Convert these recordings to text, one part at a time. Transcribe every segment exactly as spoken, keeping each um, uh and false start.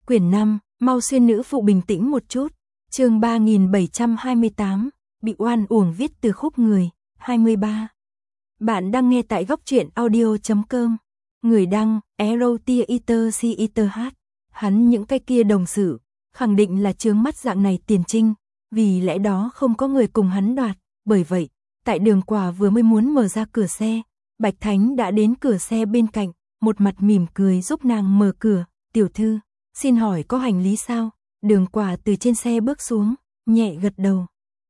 Quyển năm, mau xuyên nữ phụ bình tĩnh một chút. Chương ba nghìn bảy trăm hai mươi tám, bị oan uổng viết từ khúc người, hai mươi ba. Bạn đang nghe tại góc truyện audio chấm com. Người đăng, Erotia Eater C Eater H. Hắn những cái kia đồng sự, khẳng định là chướng mắt dạng này tiền trinh, vì lẽ đó không có người cùng hắn đoạt, bởi vậy, tại đường quả vừa mới muốn mở ra cửa xe, Bạch Thánh đã đến cửa xe bên cạnh, một mặt mỉm cười giúp nàng mở cửa, tiểu thư, xin hỏi có hành lý sao? Đường quả từ trên xe bước xuống, nhẹ gật đầu.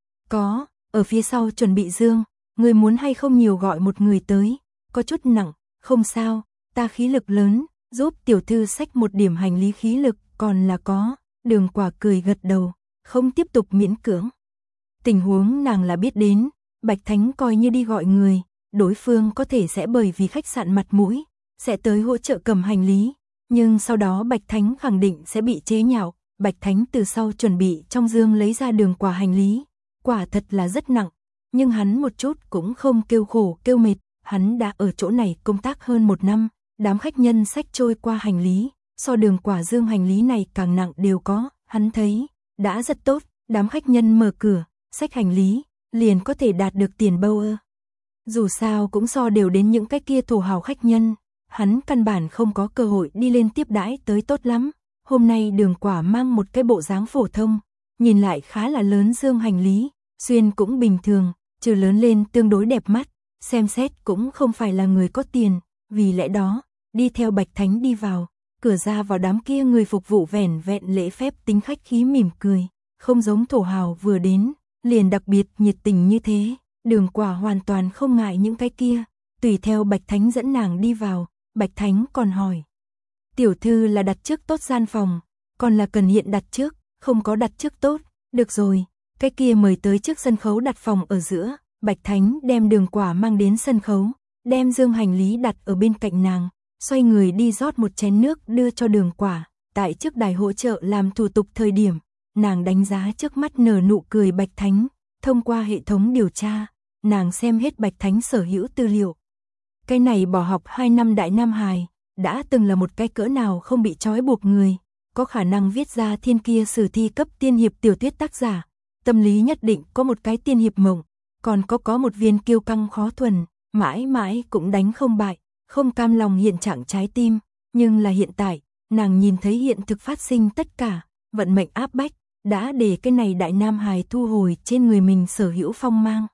Có, ở phía sau chuẩn bị dương, người muốn hay không nhiều gọi một người tới, có chút nặng, không sao, ta khí lực lớn, giúp tiểu thư xách một điểm hành lý khí lực, còn là có, đường quả cười gật đầu, không tiếp tục miễn cưỡng. Tình huống nàng là biết đến, Bạch Thánh coi như đi gọi người, đối phương có thể sẽ bởi vì khách sạn mặt mũi, sẽ tới hỗ trợ cầm hành lý, nhưng sau đó Bạch Thánh khẳng định sẽ bị chế nhạo. Bạch Thánh từ sau chuẩn bị trong dương lấy ra đường quả hành lý, quả thật là rất nặng, nhưng hắn một chút cũng không kêu khổ kêu mệt, hắn đã ở chỗ này công tác hơn một năm, đám khách nhân xách trôi qua hành lý, so đường quả dương hành lý này càng nặng đều có, hắn thấy, đã rất tốt, đám khách nhân mở cửa, xách hành lý, liền có thể đạt được tiền bâu ơ. Dù sao cũng so đều đến những cái kia thổ hào khách nhân, hắn căn bản không có cơ hội đi lên tiếp đãi tới tốt lắm. Hôm nay đường quả mang một cái bộ dáng phổ thông, nhìn lại khá là lớn dương hành lý, xuyên cũng bình thường, trừ lớn lên tương đối đẹp mắt, xem xét cũng không phải là người có tiền, vì lẽ đó, đi theo Bạch Thánh đi vào, cửa ra vào đám kia người phục vụ vẻn vẹn lễ phép tính khách khí mỉm cười, không giống thổ hào vừa đến, liền đặc biệt nhiệt tình như thế, đường quả hoàn toàn không ngại những cái kia, tùy theo Bạch Thánh dẫn nàng đi vào, Bạch Thánh còn hỏi. Tiểu thư là đặt trước tốt gian phòng, còn là cần hiện đặt trước, không có đặt trước tốt, được rồi, cái kia mời tới trước sân khấu đặt phòng ở giữa, Bạch Thánh đem đường quả mang đến sân khấu, đem dương hành lý đặt ở bên cạnh nàng, xoay người đi rót một chén nước đưa cho đường quả, tại trước đài hỗ trợ làm thủ tục thời điểm, nàng đánh giá trước mắt nở nụ cười Bạch Thánh, thông qua hệ thống điều tra, nàng xem hết Bạch Thánh sở hữu tư liệu. Cái này bỏ học hai năm đại nam hài, đã từng là một cái cỡ nào không bị trói buộc người, có khả năng viết ra thiên kia sử thi cấp tiên hiệp tiểu thuyết tác giả, tâm lý nhất định có một cái tiên hiệp mộng, còn có có một viên kiêu căng khó thuần, mãi mãi cũng đánh không bại, không cam lòng hiện trạng trái tim, nhưng là hiện tại, nàng nhìn thấy hiện thực phát sinh tất cả, vận mệnh áp bách, đã để cái này đại nam hài thu hồi trên người mình sở hữu phong mang.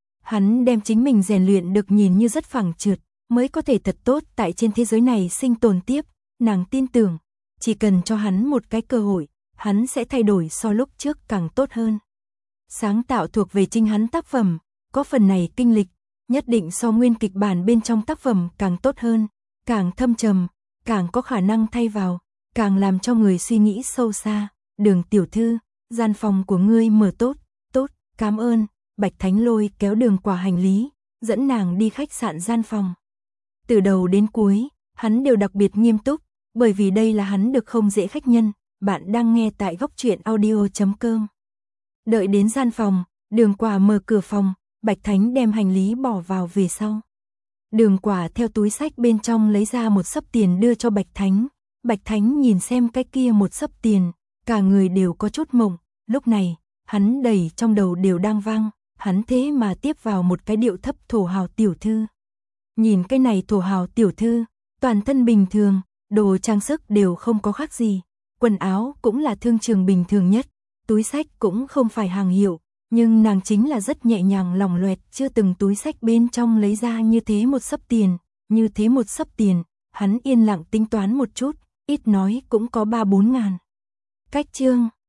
Hắn đem chính mình rèn luyện được nhìn như rất phẳng trượt, mới có thể thật tốt tại trên thế giới này sinh tồn tiếp, nàng tin tưởng, chỉ cần cho hắn một cái cơ hội, hắn sẽ thay đổi so lúc trước càng tốt hơn. Sáng tạo thuộc về chính hắn tác phẩm, có phần này kinh lịch, nhất định so nguyên kịch bản bên trong tác phẩm càng tốt hơn, càng thâm trầm, càng có khả năng thay vào, càng làm cho người suy nghĩ sâu xa. Đường tiểu thư, gian phòng của ngươi mở tốt, tốt, cảm ơn. Bạch Thánh lôi kéo đường quả hành lý, dẫn nàng đi khách sạn gian phòng. Từ đầu đến cuối, hắn đều đặc biệt nghiêm túc, bởi vì đây là hắn được không dễ khách nhân, bạn đang nghe tại góc truyện audio chấm com. Đợi đến gian phòng, đường quả mở cửa phòng, Bạch Thánh đem hành lý bỏ vào về sau. Đường quả theo túi xách bên trong lấy ra một xấp tiền đưa cho Bạch Thánh, Bạch Thánh nhìn xem cái kia một xấp tiền, cả người đều có chút mộng, lúc này, hắn đầy trong đầu đều đang vang, hắn thế mà tiếp vào một cái điệu thấp thổ hào tiểu thư. Nhìn cái này thổ hào tiểu thư, toàn thân bình thường, đồ trang sức đều không có khác gì, quần áo cũng là thương trường bình thường nhất, túi xách cũng không phải hàng hiệu, nhưng nàng chính là rất nhẹ nhàng lỏng loẹt, chưa từng túi xách bên trong lấy ra như thế một xấp tiền, như thế một xấp tiền, hắn yên lặng tính toán một chút, ít nói cũng có ba bốn ngàn. Cách chương